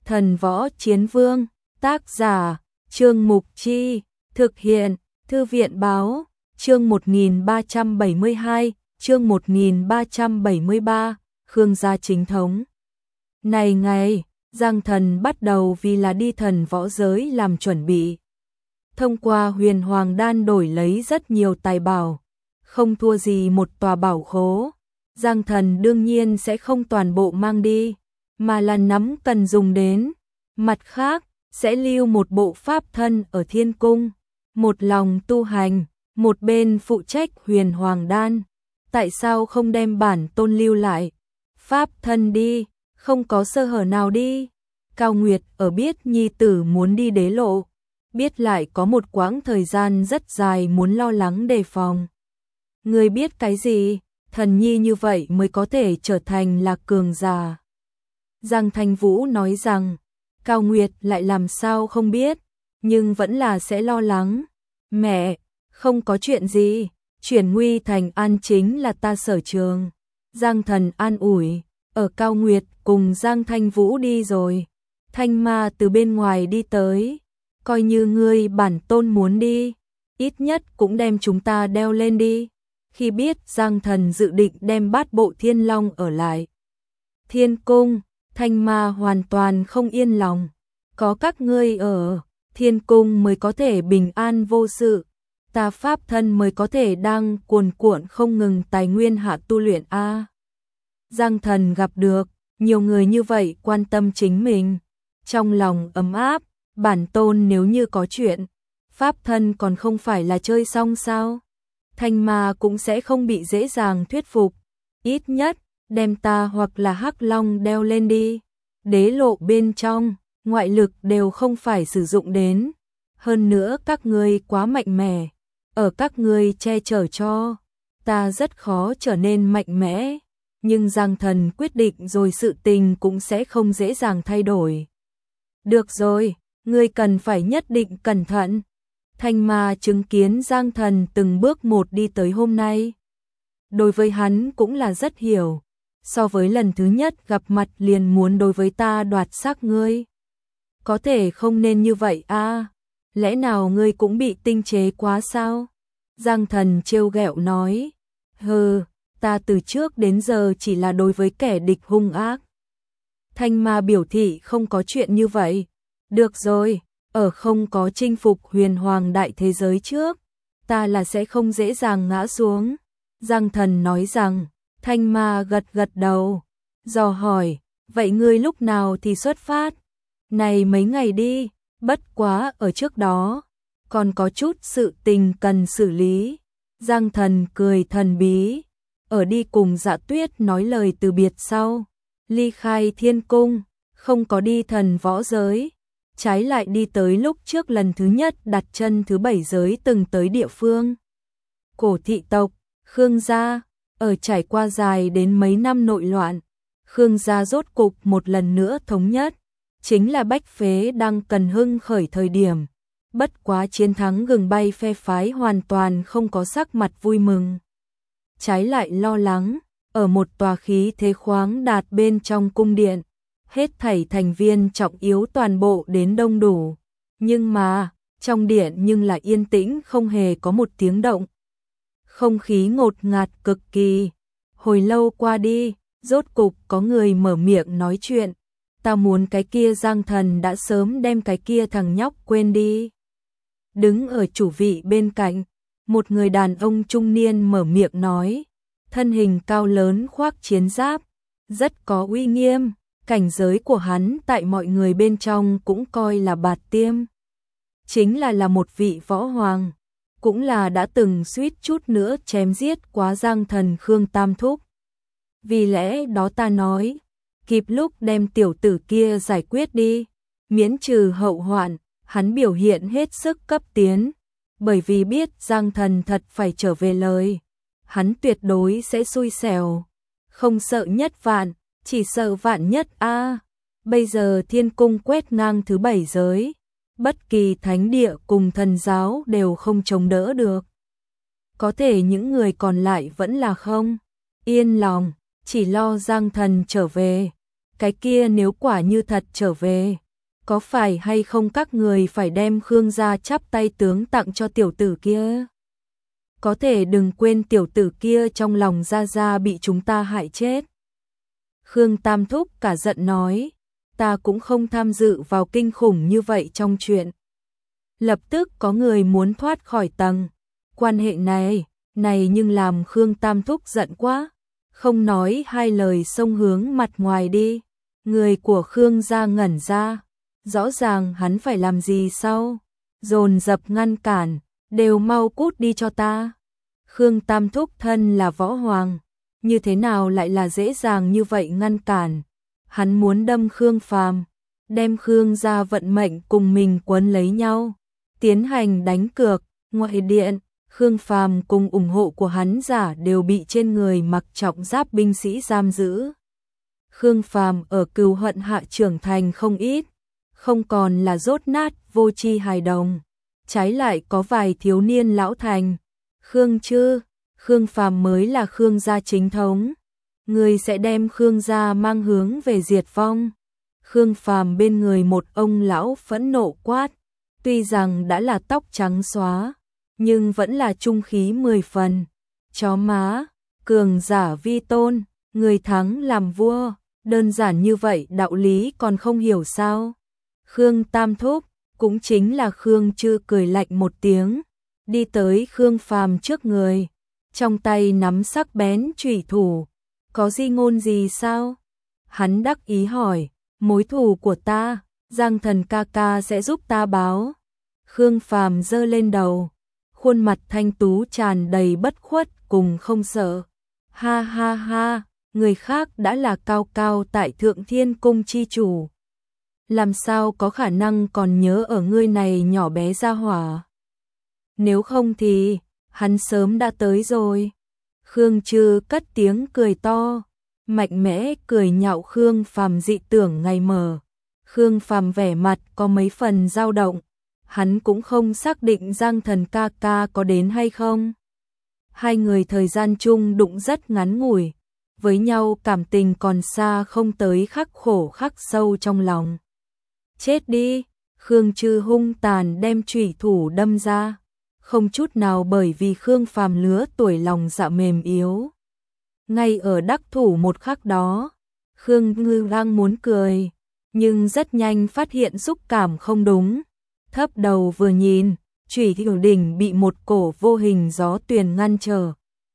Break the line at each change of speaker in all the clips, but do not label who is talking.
Thần Võ Chiến Vương, tác giả, Trương Mục Chi, thực hiện, Thư viện Báo, chương 1372, chương 1373, Khương gia chính thống. Này ngày, Giang Thần bắt đầu vì là đi thần võ giới làm chuẩn bị. Thông qua huyền hoàng đan đổi lấy rất nhiều tài bảo, không thua gì một tòa bảo khố. Giang Thần đương nhiên sẽ không toàn bộ mang đi, mà là nắm cần dùng đến. Mặt khác, sẽ lưu một bộ pháp thân ở thiên cung, một lòng tu hành, một bên phụ trách huyền hoàng đan. Tại sao không đem bản tôn lưu lại? Pháp thân đi, không có sơ hở nào đi. Cao Nguyệt ở biết nhi tử muốn đi đế lộ, biết lại có một quãng thời gian rất dài muốn lo lắng đề phòng. Người biết cái gì? Thần nhi như vậy mới có thể trở thành là cường giả. Giang Thanh Vũ nói rằng, Cao Nguyệt lại làm sao không biết, nhưng vẫn là sẽ lo lắng. Mẹ, không có chuyện gì, chuyển nguy thành an chính là ta sở trường. Giang Thần an ủi, ở Cao Nguyệt cùng Giang Thanh Vũ đi rồi. Thanh Ma từ bên ngoài đi tới, coi như ngươi bản tôn muốn đi, ít nhất cũng đem chúng ta đeo lên đi. Khi biết Giang Thần dự định đem bát bộ thiên long ở lại thiên cung, Thanh Ma hoàn toàn không yên lòng. Có các ngươi ở thiên cung mới có thể bình an vô sự, ta pháp thân mới có thể đang cuồn cuộn không ngừng tài nguyên hạ tu luyện a. Giang Thần gặp được nhiều người như vậy quan tâm chính mình, trong lòng ấm áp. Bản tôn nếu như có chuyện, pháp thân còn không phải là chơi xong sao? Thanh Ma cũng sẽ không bị dễ dàng thuyết phục, ít nhất đem ta hoặc là Hắc Long đeo lên đi. Đế lộ bên trong, ngoại lực đều không phải sử dụng đến. Hơn nữa các ngươi quá mạnh mẽ, ở các ngươi che chở cho, ta rất khó trở nên mạnh mẽ. Nhưng Giang Thần quyết định rồi, sự tình cũng sẽ không dễ dàng thay đổi. Được rồi, ngươi cần phải nhất định cẩn thận. Thanh Ma chứng kiến Giang Thần từng bước một đi tới hôm nay. Đối với hắn cũng là rất hiểu, so với lần thứ nhất gặp mặt liền muốn đối với ta đoạt xác ngươi. Có thể không nên như vậy a, lẽ nào ngươi cũng bị tinh chế quá sao? Giang Thần trêu ghẹo nói, hừ, ta từ trước đến giờ chỉ là đối với kẻ địch hung ác. Thanh Ma biểu thị không có chuyện như vậy. Được rồi, ở không có chinh phục huyền hoàng đại thế giới trước, ta là sẽ không dễ dàng ngã xuống. Giang Thần nói rằng, Thanh Ma gật gật đầu, dò hỏi, vậy ngươi lúc nào thì xuất phát? Này mấy ngày đi, bất quá ở trước đó, còn có chút sự tình cần xử lý. Giang Thần cười thần bí, ở đi cùng Dạ Tuyết nói lời từ biệt sau, ly khai thiên cung, không có đi thần võ giới, trái lại đi tới lúc trước lần thứ nhất đặt chân thứ 7 giới từng tới địa phương. Cổ thị tộc, Khương gia, ở trải qua dài đến mấy năm nội loạn, Khương gia rốt cục một lần nữa thống nhất, chính là bách phế đang cần hưng khởi thời điểm. Bất quá chiến thắng gừng bay phe phái hoàn toàn không có sắc mặt vui mừng, trái lại lo lắng. Ở một tòa khí thế khoáng đạt bên trong cung điện, hết thảy thành viên trọng yếu toàn bộ đến đông đủ, nhưng mà trong điện nhưng là yên tĩnh không hề có một tiếng động. Không khí ngột ngạt cực kỳ. Hồi lâu qua đi, rốt cục có người mở miệng nói chuyện, ta muốn cái kia Giang Thần đã sớm đem cái kia thằng nhóc quên đi. Đứng ở chủ vị bên cạnh, một người đàn ông trung niên mở miệng nói, thân hình cao lớn khoác chiến giáp, rất có uy nghiêm, cảnh giới của hắn tại mọi người bên trong cũng coi là bạt tiêm. Chính là một vị võ hoàng, cũng là đã từng suýt chút nữa chém giết quá Giang Thần Khương Tam Thúc. Vì lẽ đó ta nói, kịp lúc đem tiểu tử kia giải quyết đi, miễn trừ hậu hoạn. Hắn biểu hiện hết sức cấp tiến, bởi vì biết Giang Thần thật phải trở về lời, hắn tuyệt đối sẽ xui xẻo, không sợ nhất vạn, chỉ sợ vạn nhất a. Bây giờ thiên cung quét ngang thứ 7 giới, bất kỳ thánh địa cùng thần giáo đều không chống đỡ được. Có thể những người còn lại vẫn là không yên lòng, chỉ lo Giang Thần trở về. cái kia nếu quả như thật trở về, có phải hay không các người phải đem Khương gia chắp tay tướng tặng cho tiểu tử kia? Có thể đừng quên tiểu tử kia trong lòng gia gia bị chúng ta hại chết. Khương Tam Thúc cả giận nói, ta cũng không tham dự vào kinh khủng như vậy trong chuyện. Lập tức có người muốn thoát khỏi tầng quan hệ này nhưng làm Khương Tam Thúc giận quá, không nói hai lời xông hướng mặt ngoài đi. Người của Khương gia ngẩn ra, rõ ràng hắn phải làm gì sao? Dồn dập ngăn cản, đều mau cút đi cho ta. Khương Tam Thúc thân là võ hoàng, như thế nào lại là dễ dàng như vậy ngăn cản? Hắn muốn đâm Khương Phàm, đem Khương gia vận mệnh cùng mình quấn lấy nhau, tiến hành đánh cược. Ngoại điện, Khương Phàm cùng ủng hộ của hắn giả đều bị trên người mặc trọng giáp binh sĩ giam giữ. Khương Phàm ở Cừu Hận hạ trưởng thành không ít, không còn là dốt nát vô tri hài đồng, trái lại có vài thiếu niên lão thành. Khương Chư, Khương Phàm mới là Khương gia chính thống, người sẽ đem Khương gia mang hướng về diệt vong. Khương Phàm bên người một ông lão phẫn nộ quát, tuy rằng đã là tóc trắng xóa, nhưng vẫn là trung khí 10 phần. Chó má, cường giả vi tôn, người thắng làm vua, đơn giản như vậy đạo lý còn không hiểu sao? Khương Tam Thúc, cũng chính là Khương Chư cười lạnh một tiếng, đi tới Khương Phàm trước người, trong tay nắm sắc bén chủy thủ. Có di ngôn gì sao? Hắn đắc ý hỏi, mối thù của ta, Giang Thần ca ca sẽ giúp ta báo. Khương Phàm giơ lên đầu, khuôn mặt thanh tú tràn đầy bất khuất cùng không sợ. Ha ha ha, người khác đã là cao cao tại Thượng Thiên Cung chi chủ, làm sao có khả năng còn nhớ ở ngươi này nhỏ bé gia hỏa? Nếu không thì, hắn sớm đã tới rồi. Khương Chư cất tiếng cười to, mạnh mẽ cười nhạo Khương Phàm dị tưởng ngày mờ. Khương Phàm vẻ mặt có mấy phần dao động, hắn cũng không xác định Giang Thần ca ca có đến hay không. Hai người thời gian chung đụng rất ngắn ngủi, với nhau cảm tình còn xa không tới khắc khổ khắc sâu trong lòng. Chết đi, Khương Chư hung tàn đem chủy thủ đâm ra, không chút nào bởi vì Khương Phàm lứa tuổi lòng dạ mềm yếu. Ngay ở đắc thủ một khắc đó, Khương Ngư đang muốn cười, nhưng rất nhanh phát hiện xúc cảm không đúng. Thấp đầu vừa nhìn, chủy thủ đỉnh bị một cổ vô hình gió tuyền ngăn trở.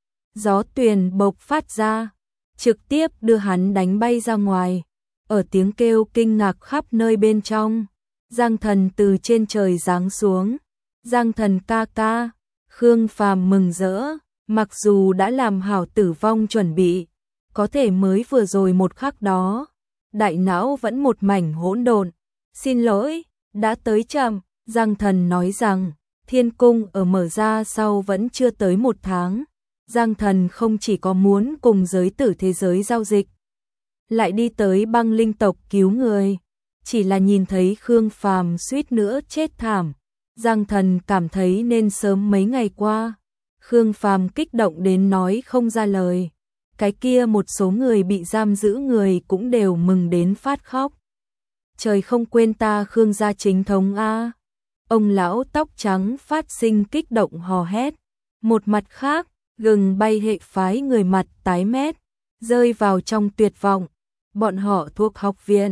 Gió tuyền bộc phát ra, trực tiếp đưa hắn đánh bay ra ngoài. Ở tiếng kêu kinh ngạc khắp nơi bên trong, Giang Thần từ trên trời giáng xuống. Giang Thần ca ca, Khương Phàm mừng rỡ, mặc dù đã làm hảo tử vong chuẩn bị, có thể mới vừa rồi một khắc đó, đại não vẫn một mảnh hỗn độn. Xin lỗi, đã tới chậm. Giang Thần nói rằng, Thiên Cung ở mở ra sau vẫn chưa tới 1 tháng. Giang Thần không chỉ có muốn cùng giới tử thế giới giao dịch, lại đi tới băng linh tộc cứu người. Chỉ là nhìn thấy Khương Phàm suýt nữa chết thảm, Giang Thần cảm thấy nên sớm mấy ngày qua. Khương Phàm kích động đến nói không ra lời. Cái kia một số người bị giam giữ người cũng đều mừng đến phát khóc. Trời không quên ta Khương gia chính thống a. Ông lão tóc trắng phát sinh kích động hò hét. Một mặt khác, gừng bay hệ phái người mặt tái mét, rơi vào trong tuyệt vọng. Bọn họ thuộc học viện,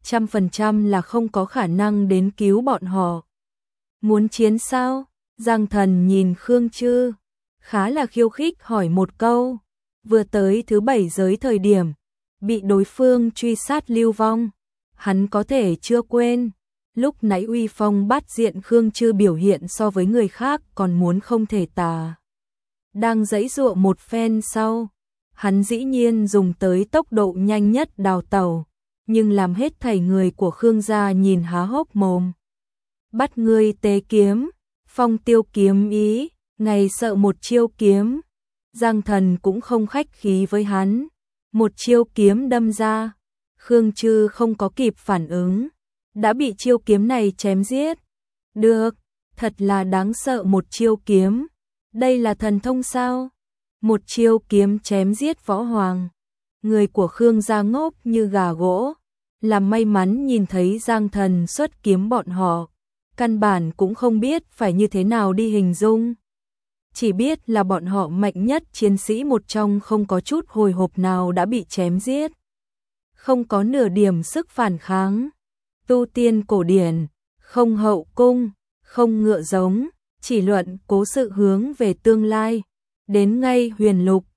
100% là không có khả năng đến cứu bọn họ. Muốn chiến sao? Giang Thần nhìn Khương Chư, khá là khiêu khích hỏi một câu. Vừa tới thứ 7 giới thời điểm, bị đối phương truy sát lưu vong, hắn có thể chưa quên. Lúc nãy uy phong bát diện Khương Chư biểu hiện so với người khác còn muốn không thể tả. Đang giãy giụa một phen sau, hắn dĩ nhiên dùng tới tốc độ nhanh nhất đào tẩu, nhưng làm hết thảy người của Khương gia nhìn há hốc mồm. Bắt ngươi tế kiếm, phong tiêu kiếm ý, ngày sợ một chiêu kiếm. Giang Thần cũng không khách khí với hắn, một chiêu kiếm đâm ra, Khương Chư không có kịp phản ứng, đã bị chiêu kiếm này chém giết. Được, thật là đáng sợ một chiêu kiếm. Đây là thần thông sao? Một chiêu kiếm chém giết võ hoàng. người của Khương gia ngốc như gà gỗ, làm may mắn nhìn thấy Giang Thần xuất kiếm bọn họ, căn bản cũng không biết phải như thế nào đi hình dung. Chỉ biết là bọn họ mạnh nhất chiến sĩ một trong, không có chút hồi hộp nào đã bị chém giết. Không có nửa điểm sức phản kháng. Tu tiên cổ điển, không hậu cung, không ngựa giống, chỉ luận cố sự hướng về tương lai. Đến ngay huyền lục,